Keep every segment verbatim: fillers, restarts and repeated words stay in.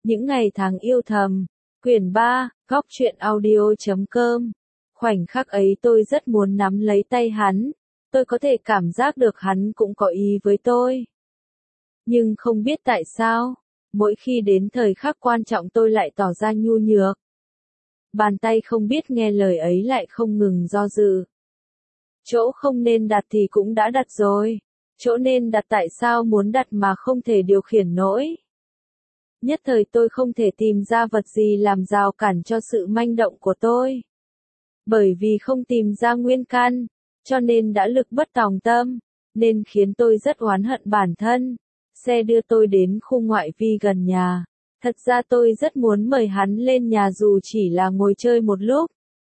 Những ngày tháng yêu thầm, quyển ba, góc truyện audio.com. Khoảnh khắc ấy tôi rất muốn nắm lấy tay hắn, tôi có thể cảm giác được hắn cũng có ý với tôi. Nhưng không biết tại sao, mỗi khi đến thời khắc quan trọng tôi lại tỏ ra nhu nhược. Bàn tay không biết nghe lời ấy lại không ngừng do dự. Chỗ không nên đặt thì cũng đã đặt rồi, chỗ nên đặt tại sao muốn đặt mà không thể điều khiển nổi. Nhất thời tôi không thể tìm ra vật gì làm rào cản cho sự manh động của tôi. Bởi vì không tìm ra nguyên căn, cho nên đã lực bất tòng tâm, nên khiến tôi rất oán hận bản thân. Xe đưa tôi đến khu ngoại vi gần nhà. Thật ra tôi rất muốn mời hắn lên nhà dù chỉ là ngồi chơi một lúc.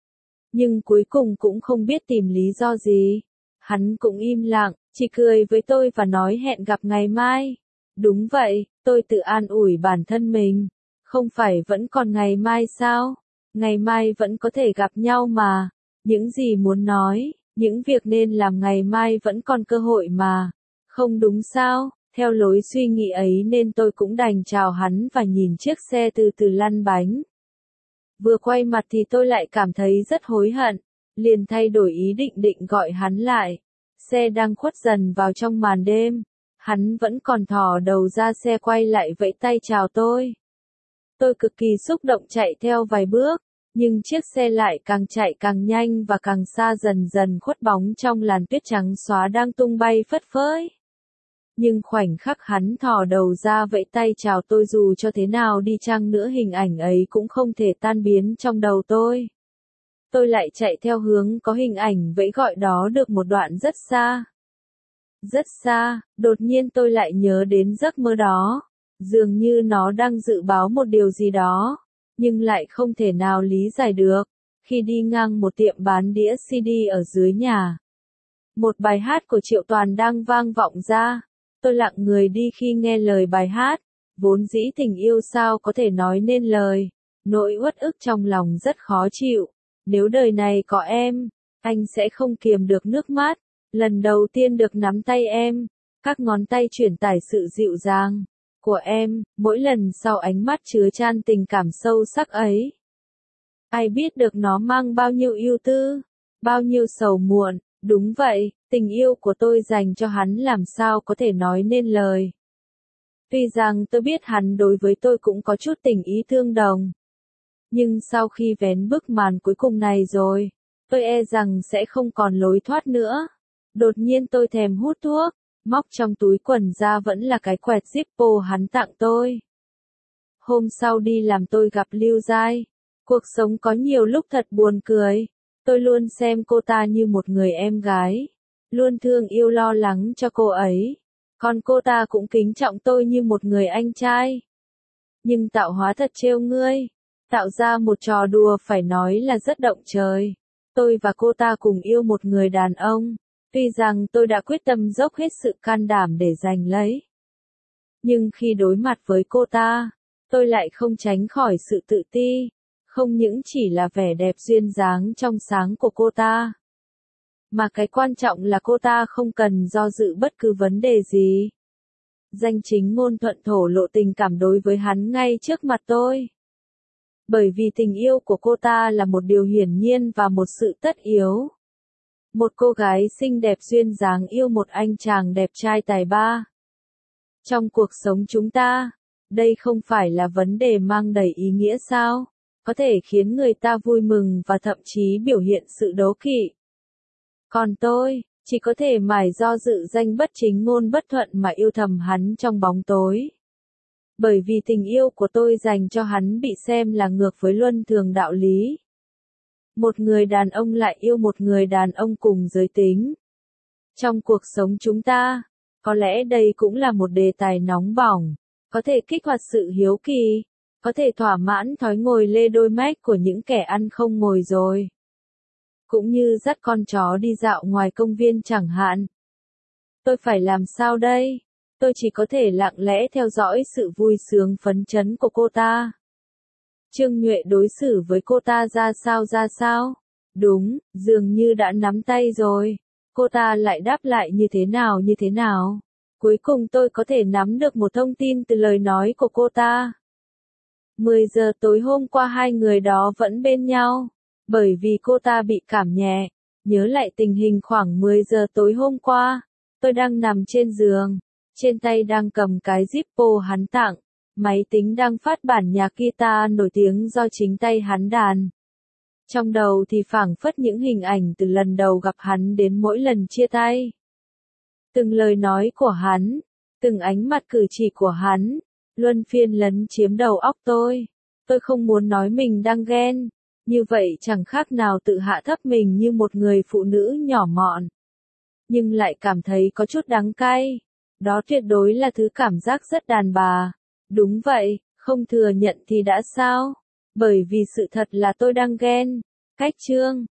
Nhưng cuối cùng cũng không biết tìm lý do gì. Hắn cũng im lặng, chỉ cười với tôi và nói hẹn gặp ngày mai. Đúng vậy, tôi tự an ủi bản thân mình. Không phải vẫn còn ngày mai sao? Ngày mai vẫn có thể gặp nhau mà. Những gì muốn nói, những việc nên làm ngày mai vẫn còn cơ hội mà. Không đúng sao? Theo lối suy nghĩ ấy nên tôi cũng đành chào hắn và nhìn chiếc xe từ từ lăn bánh. Vừa quay mặt thì tôi lại cảm thấy rất hối hận, liền thay đổi ý định định gọi hắn lại. Xe đang khuất dần vào trong màn đêm, hắn vẫn còn thò đầu ra xe quay lại vẫy tay chào tôi. Tôi cực kỳ xúc động chạy theo vài bước, nhưng chiếc xe lại càng chạy càng nhanh và càng xa dần dần khuất bóng trong làn tuyết trắng xóa đang tung bay phất phới. Nhưng khoảnh khắc hắn thò đầu ra vẫy tay chào tôi dù cho thế nào đi chăng nữa hình ảnh ấy cũng không thể tan biến trong đầu tôi. Tôi lại chạy theo hướng có hình ảnh vẫy gọi đó được một đoạn rất xa. Rất xa, đột nhiên tôi lại nhớ đến giấc mơ đó. Dường như nó đang dự báo một điều gì đó, nhưng lại không thể nào lý giải được. Khi đi ngang một tiệm bán đĩa xê đê ở dưới nhà, một bài hát của Triệu Toàn đang vang vọng ra. Tôi lặng người đi khi nghe lời bài hát, vốn dĩ tình yêu sao có thể nói nên lời, nỗi uất ức trong lòng rất khó chịu, nếu đời này có em, anh sẽ không kiềm được nước mắt, lần đầu tiên được nắm tay em, các ngón tay truyền tải sự dịu dàng của em, mỗi lần sau ánh mắt chứa chan tình cảm sâu sắc ấy. Ai biết được nó mang bao nhiêu ưu tư, bao nhiêu sầu muộn, đúng vậy. Tình yêu của tôi dành cho hắn làm sao có thể nói nên lời. Tuy rằng tôi biết hắn đối với tôi cũng có chút tình ý tương đồng. Nhưng sau khi vén bức màn cuối cùng này rồi, tôi e rằng sẽ không còn lối thoát nữa. Đột nhiên tôi thèm hút thuốc, móc trong túi quần ra vẫn là cái quẹt Zippo hắn tặng tôi. Hôm sau đi làm tôi gặp Lưu Giai. Cuộc sống có nhiều lúc thật buồn cười. Tôi luôn xem cô ta như một người em gái. Luôn thương yêu lo lắng cho cô ấy. Còn cô ta cũng kính trọng tôi như một người anh trai. Nhưng tạo hóa thật trêu ngươi. Tạo ra một trò đùa phải nói là rất động trời. Tôi và cô ta cùng yêu một người đàn ông. Tuy rằng tôi đã quyết tâm dốc hết sự can đảm để giành lấy. Nhưng khi đối mặt với cô ta, tôi lại không tránh khỏi sự tự ti. Không những chỉ là vẻ đẹp duyên dáng trong sáng của cô ta. Mà cái quan trọng là cô ta không cần do dự bất cứ vấn đề gì. Danh chính ngôn thuận thổ lộ tình cảm đối với hắn ngay trước mặt tôi. Bởi vì tình yêu của cô ta là một điều hiển nhiên và một sự tất yếu. Một cô gái xinh đẹp duyên dáng yêu một anh chàng đẹp trai tài ba. Trong cuộc sống chúng ta, đây không phải là vấn đề mang đầy ý nghĩa sao? Có thể khiến người ta vui mừng và thậm chí biểu hiện sự đố kỵ. Còn tôi, chỉ có thể mải do dự danh bất chính ngôn bất thuận mà yêu thầm hắn trong bóng tối. Bởi vì tình yêu của tôi dành cho hắn bị xem là ngược với luân thường đạo lý. Một người đàn ông lại yêu một người đàn ông cùng giới tính. Trong cuộc sống chúng ta, có lẽ đây cũng là một đề tài nóng bỏng, có thể kích hoạt sự hiếu kỳ, có thể thỏa mãn thói ngồi lê đôi mách của những kẻ ăn không ngồi rồi. Cũng như dắt con chó đi dạo ngoài công viên chẳng hạn. Tôi phải làm sao đây? Tôi chỉ có thể lặng lẽ theo dõi sự vui sướng phấn chấn của cô ta. Trương Nhuệ đối xử với cô ta ra sao ra sao? Đúng, dường như đã nắm tay rồi. Cô ta lại đáp lại như thế nào như thế nào? Cuối cùng tôi có thể nắm được một thông tin từ lời nói của cô ta. mười giờ tối hôm qua hai người đó vẫn bên nhau, bởi vì cô ta bị cảm nhẹ. Nhớ lại tình hình khoảng mười giờ tối hôm qua, tôi đang nằm trên giường, trên tay đang cầm cái Zippo hắn tặng, máy tính đang phát bản nhạc guitar nổi tiếng do chính tay hắn đàn. Trong đầu thì phảng phất những hình ảnh từ lần đầu gặp hắn đến mỗi lần chia tay. Từng lời nói của hắn, từng ánh mặt cử chỉ của hắn, luân phiên lấn chiếm đầu óc tôi. Tôi không muốn nói mình đang ghen, như vậy chẳng khác nào tự hạ thấp mình như một người phụ nữ nhỏ mọn. Nhưng lại cảm thấy có chút đắng cay. Đó tuyệt đối là thứ cảm giác rất đàn bà. Đúng vậy, không thừa nhận thì đã sao? Bởi vì sự thật là tôi đang ghen. Cách chương